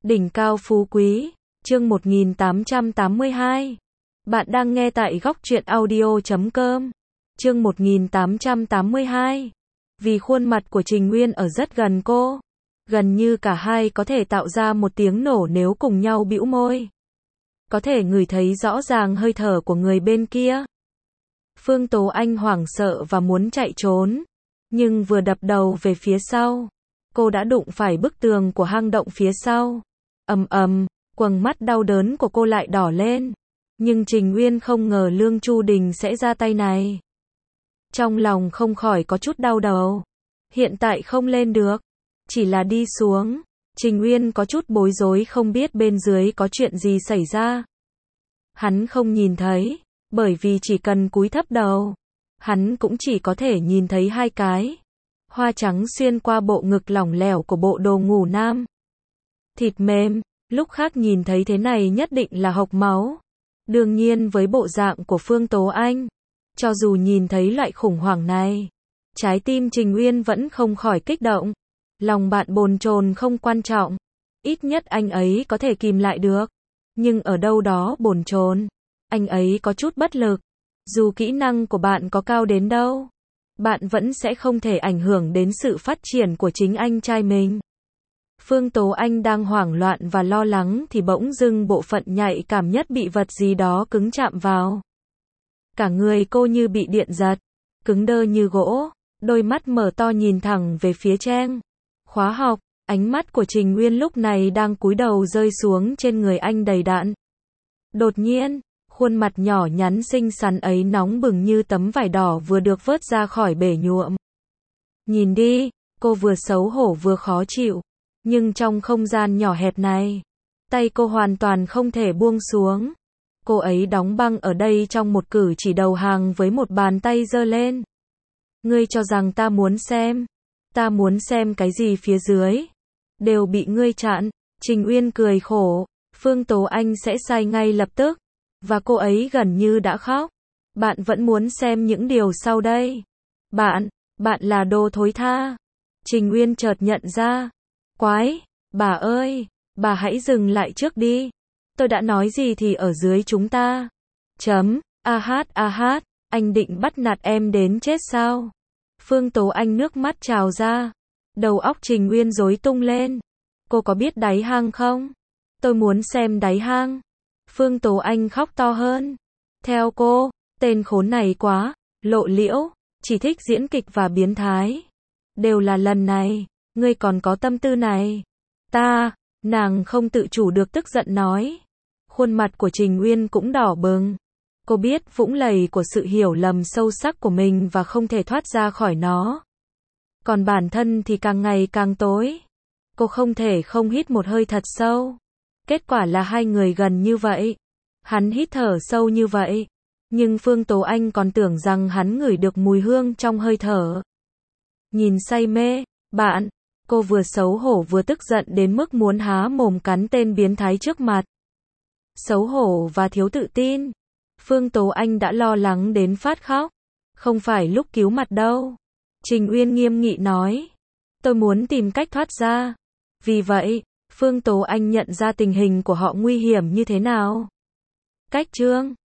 Đỉnh cao phú quý, chương 1882. Bạn đang nghe tại góc truyện audio.com. Chương 1882. Vì khuôn mặt của Trình Nguyên ở rất gần cô, gần như cả hai có thể tạo ra một tiếng nổ nếu cùng nhau bĩu môi. Có thể ngửi thấy rõ ràng hơi thở của người bên kia. Phương Tố Anh hoảng sợ và muốn chạy trốn, nhưng vừa đập đầu về phía sau, cô đã đụng phải bức tường của hang động phía sau. Ầm ầm, quầng mắt đau đớn của cô lại đỏ lên. Nhưng Trình Nguyên không ngờ Lương Chu Đình sẽ ra tay này. Trong lòng không khỏi có chút đau đầu. Hiện tại không lên được, chỉ là đi xuống. Trình Nguyên có chút bối rối không biết bên dưới có chuyện gì xảy ra. Hắn không nhìn thấy, bởi vì chỉ cần cúi thấp đầu, hắn cũng chỉ có thể nhìn thấy hai cái hoa trắng xuyên qua bộ ngực lỏng lẻo của bộ đồ ngủ nam. Thịt mềm, lúc khác nhìn thấy thế này nhất định là hộc máu. Đương nhiên với bộ dạng của Phương Tố Anh, cho dù nhìn thấy loại khủng hoảng này, trái tim Trình Nguyên vẫn không khỏi kích động. Lòng bạn bồn chồn không quan trọng, ít nhất anh ấy có thể kìm lại được. Nhưng ở đâu đó bồn chồn, anh ấy có chút bất lực. Dù kỹ năng của bạn có cao đến đâu, bạn vẫn sẽ không thể ảnh hưởng đến sự phát triển của chính anh trai mình. Phương Tố Anh đang hoảng loạn và lo lắng thì bỗng dưng bộ phận nhạy cảm nhất bị vật gì đó cứng chạm vào. Cả người cô như bị điện giật, cứng đơ như gỗ, đôi mắt mở to nhìn thẳng về phía Trang. Khóa học, ánh mắt của Trình Nguyên lúc này đang cúi đầu rơi xuống trên người anh đầy đặn. Đột nhiên, khuôn mặt nhỏ nhắn xinh xắn ấy nóng bừng như tấm vải đỏ vừa được vớt ra khỏi bể nhuộm. Nhìn đi, cô vừa xấu hổ vừa khó chịu. Nhưng trong không gian nhỏ hẹp này, tay cô hoàn toàn không thể buông xuống. Cô ấy đóng băng ở đây trong một cử chỉ đầu hàng với một bàn tay giơ lên. Ngươi cho rằng ta muốn xem cái gì phía dưới, đều bị ngươi chặn. Trình Uyên cười khổ, Phương Tố Anh sẽ sai ngay lập tức, và cô ấy gần như đã khóc. Bạn vẫn muốn xem những điều sau đây. Bạn là đồ thối tha. Trình Uyên chợt nhận ra. Quái, bà ơi, bà hãy dừng lại trước đi. Tôi đã nói gì thì ở dưới chúng ta. Anh định bắt nạt em đến chết sao? Phương Tố Anh nước mắt trào ra. Đầu óc Trình Nguyên rối tung lên. Cô có biết đáy hang không? Tôi muốn xem đáy hang. Phương Tố Anh khóc to hơn. Theo cô, tên khốn này quá lộ liễu, chỉ thích diễn kịch và biến thái. Đều là lần này, ngươi còn có tâm tư này. Nàng không tự chủ được tức giận nói. Khuôn mặt của Trình Uyên cũng đỏ bừng. Cô biết vũng lầy của sự hiểu lầm sâu sắc của mình và không thể thoát ra khỏi nó. Còn bản thân thì càng ngày càng tối. Cô không thể không hít một hơi thật sâu. Kết quả là hai người gần như vậy. Hắn hít thở sâu như vậy. Nhưng Phương Tố Anh còn tưởng rằng hắn ngửi được mùi hương trong hơi thở. Nhìn say mê, cô vừa xấu hổ vừa tức giận đến mức muốn há mồm cắn tên biến thái trước mặt. Xấu hổ và thiếu tự tin. Phương Tố Anh đã lo lắng đến phát khóc. Không phải lúc cứu mặt đâu. Trình Uyên nghiêm nghị nói. Tôi muốn tìm cách thoát ra. Vì vậy, Phương Tố Anh nhận ra tình hình của họ nguy hiểm như thế nào. Cách chương